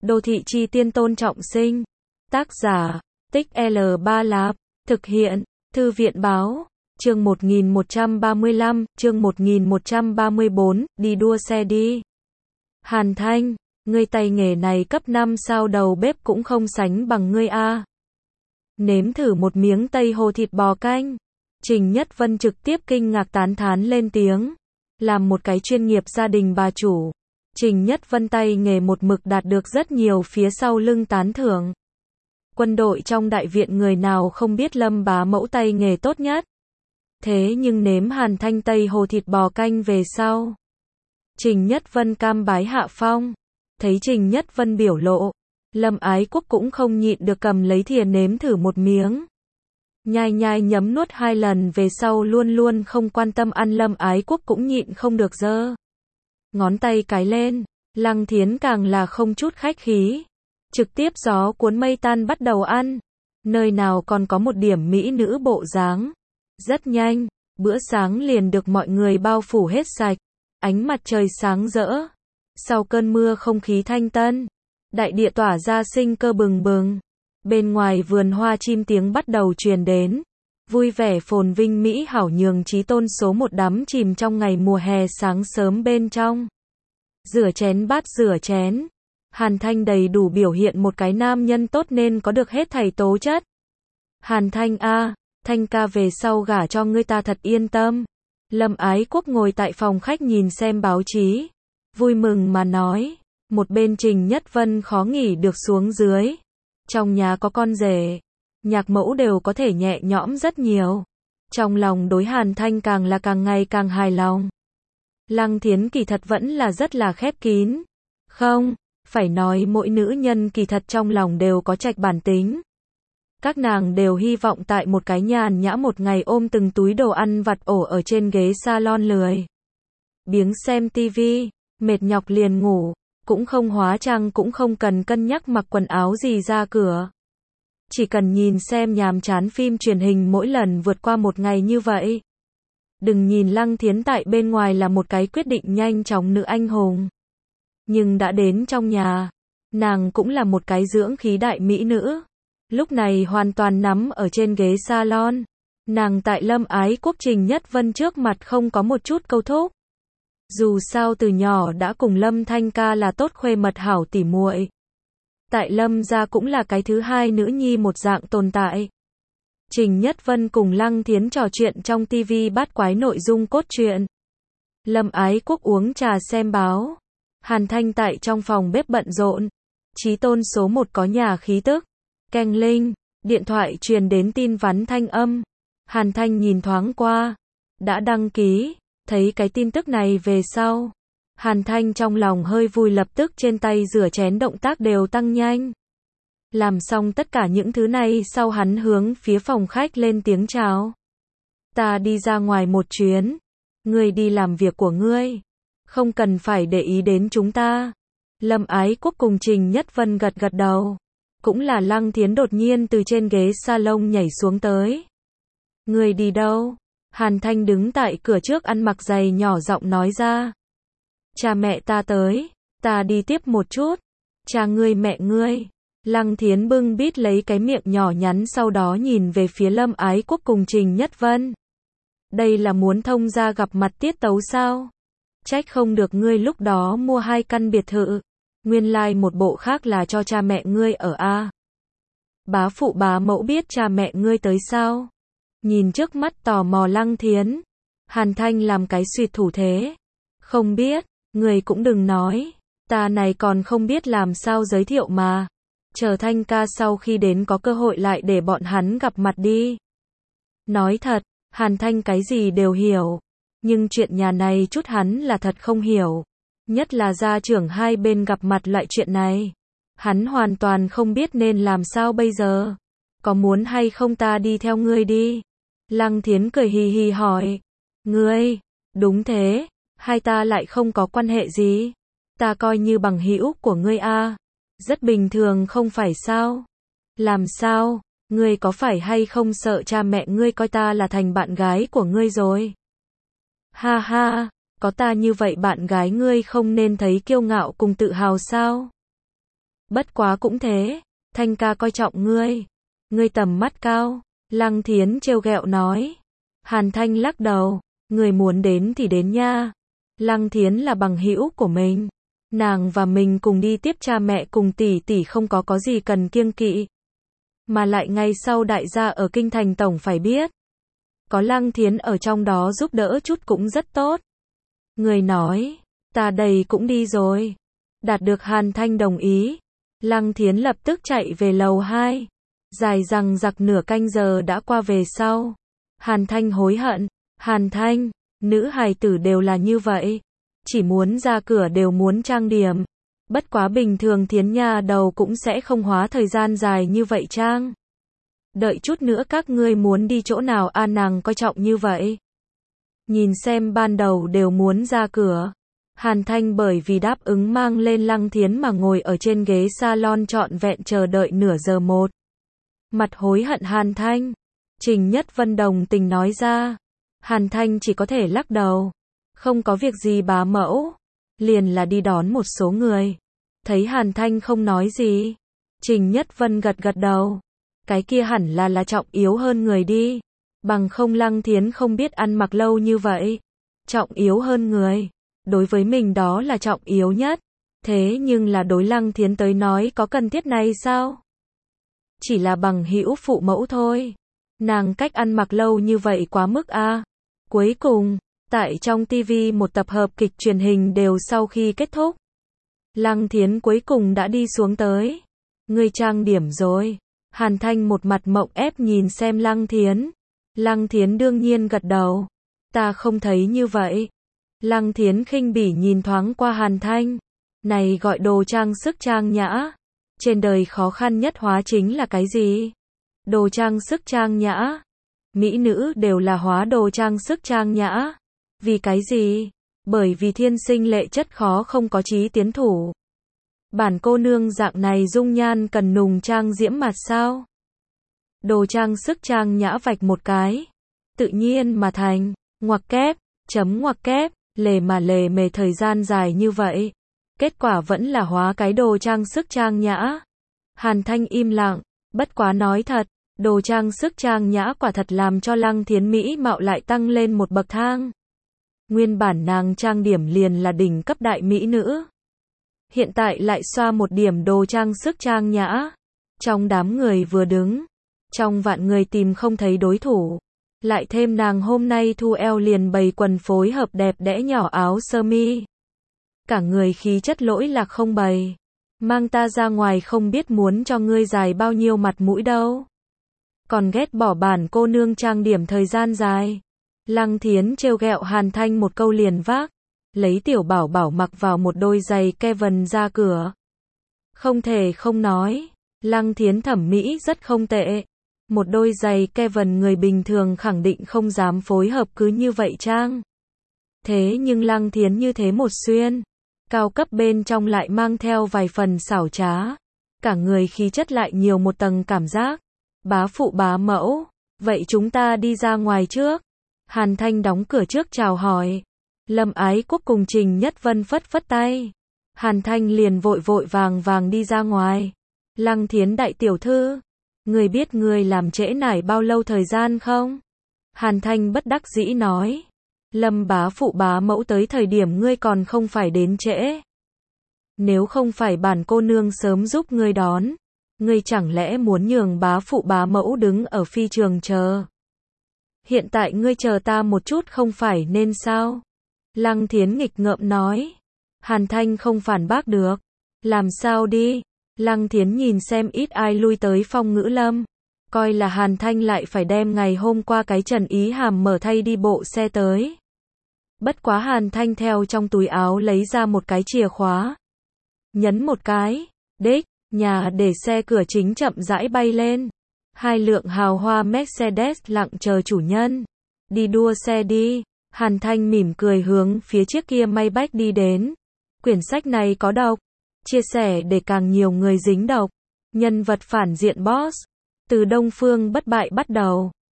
Đô thị chi tiên Tôn Trọng Sinh. Tác giả, Tích L3 Lạp. Thực hiện, Thư viện báo. Chương 1135, chương 1134, đi đua xe đi. Hàn Thanh, ngươi tay nghề này cấp 5 sao đầu bếp cũng không sánh bằng ngươi a. Nếm thử một miếng Tây Hồ thịt bò canh. Trình Nhất Vân trực tiếp kinh ngạc tán thán lên tiếng. Làm một cái chuyên nghiệp gia đình bà chủ, Trình Nhất Vân tay nghề một mực đạt được rất nhiều phía sau lưng tán thưởng. Quân đội trong đại viện người nào không biết Lâm bá mẫu tay nghề tốt nhất. Thế nhưng nếm Hàn Thanh Tây Hồ thịt bò canh về sau, Trình Nhất Vân cam bái hạ phong. Thấy Trình Nhất Vân biểu lộ, Lâm Ái Quốc cũng không nhịn được cầm lấy thìa nếm thử một miếng. Nhai nhai nhấm nuốt 2 lần về sau luôn luôn không quan tâm ăn, Lâm Ái Quốc cũng nhịn không được giơ ngón tay cái lên. Lăng Thiến càng là không chút khách khí, trực tiếp gió cuốn mây tan bắt đầu ăn, nơi nào còn có một điểm mỹ nữ bộ dáng. Rất nhanh, bữa sáng liền được mọi người bao phủ hết sạch, ánh mặt trời sáng rỡ. Sau cơn mưa không khí thanh tân, đại địa tỏa ra sinh cơ bừng bừng. Bên ngoài vườn hoa chim tiếng bắt đầu truyền đến, vui vẻ phồn vinh mỹ hảo nhường Chí Tôn số 1 đắm chìm trong ngày mùa hè sáng sớm bên trong. Rửa chén bát rửa chén, Hàn Thanh đầy đủ biểu hiện một cái nam nhân tốt nên có được hết thảy tố chất. Hàn Thanh a, Thanh ca về sau gả cho ngươi ta thật yên tâm. Lâm Ái Quốc ngồi tại phòng khách nhìn xem báo chí, vui mừng mà nói. Một bên Trình Nhất Vân khó nghỉ được xuống dưới. Trong nhà có con rể, nhạc mẫu đều có thể nhẹ nhõm rất nhiều. Trong lòng đối Hàn Thanh càng là càng ngày càng hài lòng. Lăng Thiến kỳ thật vẫn là rất là khép kín. Không, phải nói mỗi nữ nhân kỳ thật trong lòng đều có trạch bản tính. Các nàng đều hy vọng tại một cái nhàn nhã một ngày ôm từng túi đồ ăn vặt ổ ở trên ghế salon lười biếng xem tivi, mệt nhọc liền ngủ, cũng không hóa trang cũng không cần cân nhắc mặc quần áo gì ra cửa. Chỉ cần nhìn xem nhàm chán phim truyền hình mỗi lần vượt qua một ngày như vậy. Đừng nhìn Lăng Thiến tại bên ngoài là một cái quyết định nhanh chóng nữ anh hùng, nhưng đã đến trong nhà, nàng cũng là một cái dưỡng khí đại mỹ nữ. Lúc này hoàn toàn nắm ở trên ghế salon. Nàng tại Lâm Ái Quốc Trình Nhất Vân trước mặt không có một chút câu thúc. Dù sao từ nhỏ đã cùng Lâm Thanh ca là tốt khuê mật hảo tỉ muội. Tại Lâm gia cũng là cái thứ hai nữ nhi một dạng tồn tại. Trình Nhất Vân cùng Lăng Thiến trò chuyện trong tivi bát quái nội dung cốt truyện. Lâm Ái Quốc uống trà xem báo. Hàn Thanh tại trong phòng bếp bận rộn. Chí Tôn số 1 có nhà khí tức. Keng linh, điện thoại truyền đến tin vắn thanh âm. Hàn Thanh nhìn thoáng qua, đã đăng ký. Thấy cái tin tức này về sau, Hàn Thanh trong lòng hơi vui, lập tức trên tay rửa chén động tác đều tăng nhanh. Làm xong tất cả những thứ này sau hắn hướng phía phòng khách lên tiếng chào. Ta đi ra ngoài một chuyến, ngươi đi làm việc của ngươi, không cần phải để ý đến chúng ta. Lâm Ái Quốc cùng Trình Nhất Vân gật gật đầu. Cũng là Lăng Thiến đột nhiên từ trên ghế salon nhảy xuống tới. Ngươi đi đâu? Hàn Thanh đứng tại cửa trước ăn mặc giày nhỏ giọng nói ra. Cha mẹ ta tới, ta đi tiếp một chút. Cha ngươi mẹ ngươi. Lăng Thiến bưng bít lấy cái miệng nhỏ nhắn, sau đó nhìn về phía Lâm Ái Quốc cùng Trình Nhất Vân. Đây là muốn thông gia gặp mặt tiết tấu sao? Trách không được ngươi lúc đó mua 2 căn biệt thự. Nguyên lai một bộ khác là cho cha mẹ ngươi ở a. Bá phụ bá mẫu biết cha mẹ ngươi tới sao? Nhìn trước mắt tò mò Lăng Thiến, Hàn Thanh làm cái xuyệt thủ thế. Không biết, người cũng đừng nói, ta này còn không biết làm sao giới thiệu mà. Chờ Thanh ca sau khi đến có cơ hội lại để bọn hắn gặp mặt đi. Nói thật, Hàn Thanh cái gì đều hiểu, nhưng chuyện nhà này chút hắn là thật không hiểu. Nhất là gia trưởng hai bên gặp mặt loại chuyện này. Hắn hoàn toàn không biết nên làm sao bây giờ. Có muốn hay không ta đi theo ngươi đi? Lăng Thiến cười hì hì hỏi. Ngươi? Đúng thế, hai ta lại không có quan hệ gì. Ta coi như bằng hữu của ngươi a. Rất bình thường không phải sao? Làm sao? Ngươi có phải hay không sợ cha mẹ ngươi coi ta là thành bạn gái của ngươi rồi? Ha ha, có ta như vậy bạn gái ngươi không nên thấy kiêu ngạo cùng tự hào sao? Bất quá cũng thế, Thanh ca coi trọng ngươi. Ngươi tầm mắt cao. Lăng Thiến trêu ghẹo nói. Hàn Thanh lắc đầu. Người muốn đến thì đến nha. Lăng Thiến là bằng hữu của mình. Nàng và mình cùng đi tiếp cha mẹ cùng tỷ tỷ không có gì cần kiêng kỵ. Mà lại ngày sau đại gia ở kinh thành tổng phải biết. Có Lăng Thiến ở trong đó giúp đỡ chút cũng rất tốt. Người nói, ta đây cũng đi rồi. Đạt được Hàn Thanh đồng ý. Lăng Thiến lập tức chạy về lầu 2. Dài dằng dặc nửa canh giờ đã qua về sau. Hàn Thanh hối hận. Hàn Thanh, nữ hài tử đều là như vậy. Chỉ muốn ra cửa đều muốn trang điểm. Bất quá bình thường Thiến nhà đầu cũng sẽ không hóa thời gian dài như vậy trang. Đợi chút nữa các ngươi muốn đi chỗ nào nàng coi trọng như vậy. Nhìn xem ban đầu đều muốn ra cửa. Hàn Thanh bởi vì đáp ứng mang lên Lăng Thiến mà ngồi ở trên ghế salon trọn vẹn chờ đợi nửa giờ một. Mặt hối hận Hàn Thanh. Trình Nhất Vân đồng tình nói ra. Hàn Thanh chỉ có thể lắc đầu. Không có việc gì bá mẫu. Liền là đi đón một số người. Thấy Hàn Thanh không nói gì. Trình Nhất Vân gật gật đầu. Cái kia hẳn là trọng yếu hơn người đi. Bằng không Lăng Thiến không biết ăn mặc lâu như vậy. Trọng yếu hơn người. Đối với mình đó là trọng yếu nhất. Thế nhưng là đối Lăng Thiến tới nói có cần thiết này sao? Chỉ là bằng hữu phụ mẫu thôi. Nàng cách ăn mặc lâu như vậy quá mức a. Cuối cùng, tại trong TV một tập hợp kịch truyền hình đều sau khi kết thúc. Lăng Thiến cuối cùng đã đi xuống tới. Ngươi trang điểm rồi. Hàn Thanh một mặt mộng ép nhìn xem Lăng Thiến. Lăng Thiến đương nhiên gật đầu. Ta không thấy như vậy. Lăng Thiến khinh bỉ nhìn thoáng qua Hàn Thanh. Này gọi đồ trang sức trang nhã. Trên đời khó khăn nhất hóa chính là cái gì? Đồ trang sức trang nhã. Mỹ nữ đều là hóa đồ trang sức trang nhã. Vì cái gì? Bởi vì thiên sinh lệ chất khó không có chí tiến thủ. Bản cô nương dạng này dung nhan cần nùng trang diễm mặt sao? Đồ trang sức trang nhã vạch một cái. Tự nhiên mà thành. Ngoặc kép. Chấm ngoặc kép. Lề mà lề mề thời gian dài như vậy. Kết quả vẫn là hóa cái đồ trang sức trang nhã. Hàn Thanh im lặng. Bất quá nói thật. Đồ trang sức trang nhã quả thật làm cho Lăng Thiến Mỹ mạo lại tăng lên một bậc thang. Nguyên bản nàng trang điểm liền là đỉnh cấp đại mỹ nữ. Hiện tại lại xoa một điểm đồ trang sức trang nhã. Trong đám người vừa đứng. Trong vạn người tìm không thấy đối thủ. Lại thêm nàng hôm nay thu eo liền bày quần phối hợp đẹp đẽ nhỏ áo sơ mi. Cả người khí chất lỗi lạc không bày. Mang ta ra ngoài không biết muốn cho ngươi dài bao nhiêu mặt mũi đâu. Còn ghét bỏ bản cô nương trang điểm thời gian dài. Lăng Thiến trêu ghẹo Hàn Thanh một câu liền vác. Lấy tiểu bảo bảo mặc vào một đôi giày Kevin ra cửa. Không thể không nói. Lăng Thiến thẩm mỹ rất không tệ. Một đôi giày Kevin người bình thường khẳng định không dám phối hợp cứ như vậy trang. Thế nhưng Lăng Thiến như thế một xuyên. Cao cấp bên trong lại mang theo vài phần xảo trá. Cả người khí chất lại nhiều một tầng cảm giác. Bá phụ bá mẫu. Vậy chúng ta đi ra ngoài trước. Hàn Thanh đóng cửa trước chào hỏi. Lâm Ái Quốc cùng Trình Nhất Vân phất phất tay. Hàn Thanh liền vội vội vàng vàng đi ra ngoài. Lăng Thiến đại tiểu thư. Người biết người làm trễ nải bao lâu thời gian không? Hàn Thanh bất đắc dĩ nói. Lâm bá phụ bá mẫu tới thời điểm ngươi còn không phải đến trễ. Nếu không phải bản cô nương sớm giúp ngươi đón. Ngươi chẳng lẽ muốn nhường bá phụ bá mẫu đứng ở phi trường chờ? Hiện tại ngươi chờ ta một chút không phải nên sao? Lăng Thiến nghịch ngợm nói. Hàn Thanh không phản bác được. Làm sao đi? Lăng Thiến nhìn xem ít ai lui tới Phong Ngữ Lâm. Coi là Hàn Thanh lại phải đem ngày hôm qua cái Trần Ý Hàm mở thay đi bộ xe tới. Bất quá Hàn Thanh theo trong túi áo lấy ra một cái chìa khóa. Nhấn một cái. Đích, nhà để xe cửa chính chậm rãi bay lên. Hai lượng hào hoa Mercedes lặng chờ chủ nhân. Đi đua xe đi. Hàn Thanh mỉm cười hướng phía chiếc kia Maybach đi đến. Quyển sách này có độc. Chia sẻ để càng nhiều người dính độc. Nhân vật phản diện boss. Từ Đông Phương bất bại bắt đầu.